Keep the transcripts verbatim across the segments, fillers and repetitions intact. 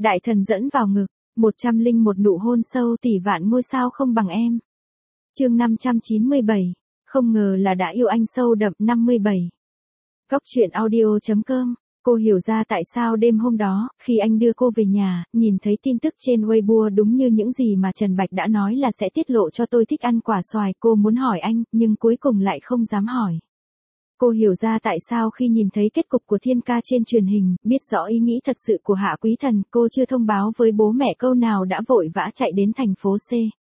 Đại thần dẫn vào ngực, một trăm linh một nụ hôn sâu tỷ vạn ngôi sao không bằng em. Chương năm trăm chín mươi bảy, không ngờ là đã yêu anh sâu đậm. Năm mươi bảy. Góc truyện audio chấm com. Cô hiểu ra tại sao đêm hôm đó, khi anh đưa cô về nhà, nhìn thấy tin tức trên Weibo đúng như những gì mà Trần Bạch đã nói là sẽ tiết lộ cho tôi thích ăn quả xoài. Cô muốn hỏi anh, nhưng cuối cùng lại không dám hỏi. Cô hiểu ra tại sao khi nhìn thấy kết cục của Thiên Ca trên truyền hình, biết rõ ý nghĩ thật sự của Hạ Quý Thần, cô chưa thông báo với bố mẹ câu nào đã vội vã chạy đến thành phố C.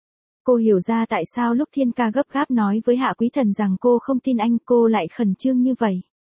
Cô hiểu ra tại sao lúc Thiên Ca gấp gáp nói với Hạ Quý Thần rằng cô không tin anh, cô lại khẩn trương như vậy.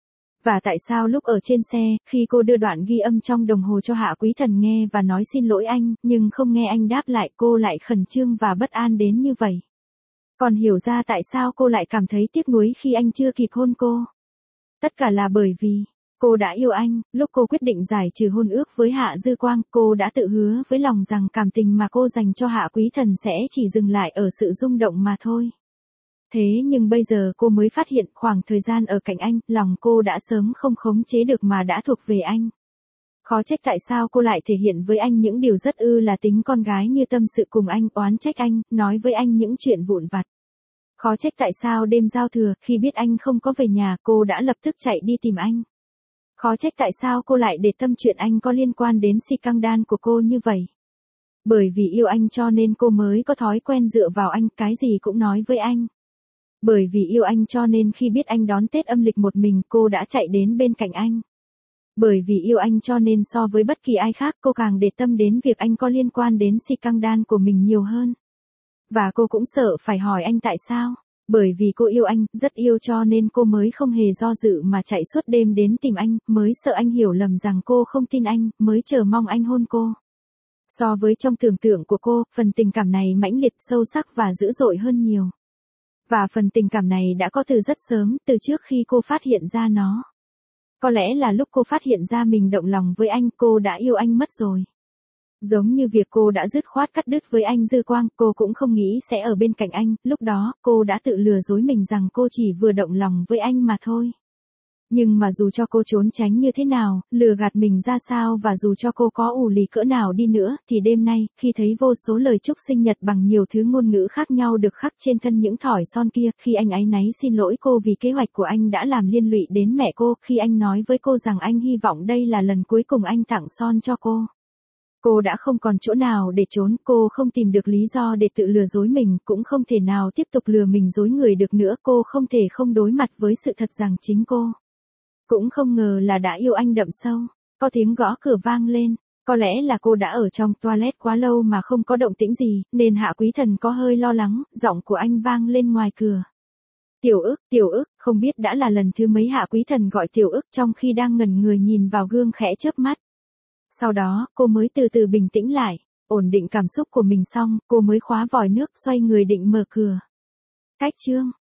Và tại sao lúc ở trên xe, khi cô đưa đoạn ghi âm trong đồng hồ cho Hạ Quý Thần nghe và nói xin lỗi anh, nhưng không nghe anh đáp lại, cô lại khẩn trương và bất an đến như vậy. Còn hiểu ra tại sao cô lại cảm thấy tiếc nuối khi anh chưa kịp hôn cô. Tất cả là bởi vì, cô đã yêu anh, lúc cô quyết định giải trừ hôn ước với Hạ Dư Quang, cô đã tự hứa với lòng rằng cảm tình mà cô dành cho Hạ Quý Thần sẽ chỉ dừng lại ở sự rung động mà thôi. Thế nhưng bây giờ cô mới phát hiện khoảng thời gian ở cạnh anh, lòng cô đã sớm không khống chế được mà đã thuộc về anh. Khó trách tại sao cô lại thể hiện với anh những điều rất ư là tính con gái như tâm sự cùng anh, oán trách anh, nói với anh những chuyện vụn vặt. Khó trách tại sao đêm giao thừa, khi biết anh không có về nhà, cô đã lập tức chạy đi tìm anh. Khó trách tại sao cô lại để tâm chuyện anh có liên quan đến scandal của cô như vậy. Bởi vì yêu anh cho nên cô mới có thói quen dựa vào anh, cái gì cũng nói với anh. Bởi vì yêu anh cho nên khi biết anh đón Tết âm lịch một mình, cô đã chạy đến bên cạnh anh. Bởi vì yêu anh cho nên so với bất kỳ ai khác, cô càng để tâm đến việc anh có liên quan đến scandal của mình nhiều hơn. Và cô cũng sợ phải hỏi anh tại sao. Bởi vì cô yêu anh, rất yêu cho nên cô mới không hề do dự mà chạy suốt đêm đến tìm anh, mới sợ anh hiểu lầm rằng cô không tin anh, mới chờ mong anh hôn cô. So với trong tưởng tượng của cô, phần tình cảm này mãnh liệt, sâu sắc và dữ dội hơn nhiều. Và phần tình cảm này đã có từ rất sớm, từ trước khi cô phát hiện ra nó. Có lẽ là lúc cô phát hiện ra mình động lòng với anh, cô đã yêu anh mất rồi. Giống như việc cô đã dứt khoát cắt đứt với anh Dư Quang, cô cũng không nghĩ sẽ ở bên cạnh anh, lúc đó, cô đã tự lừa dối mình rằng cô chỉ vừa động lòng với anh mà thôi. Nhưng mà dù cho cô trốn tránh như thế nào, lừa gạt mình ra sao và dù cho cô có ù lì cỡ nào đi nữa, thì đêm nay, khi thấy vô số lời chúc sinh nhật bằng nhiều thứ ngôn ngữ khác nhau được khắc trên thân những thỏi son kia, khi anh áy náy xin lỗi cô vì kế hoạch của anh đã làm liên lụy đến mẹ cô, khi anh nói với cô rằng anh hy vọng đây là lần cuối cùng anh tặng son cho cô. Cô đã không còn chỗ nào để trốn, cô không tìm được lý do để tự lừa dối mình, cũng không thể nào tiếp tục lừa mình dối người được nữa, cô không thể không đối mặt với sự thật rằng chính cô cũng không ngờ là đã yêu anh đậm sâu. Có tiếng gõ cửa vang lên, có lẽ là cô đã ở trong toilet quá lâu mà không có động tĩnh gì, nên Hạ Quý Thần có hơi lo lắng, giọng của anh vang lên ngoài cửa. Tiểu ức, tiểu ức, không biết đã là lần thứ mấy Hạ Quý Thần gọi tiểu ức trong khi đang ngẩn người nhìn vào gương khẽ chớp mắt. Sau đó, cô mới từ từ bình tĩnh lại, ổn định cảm xúc của mình xong, cô mới khóa vòi nước, xoay người định mở cửa. Cách chương.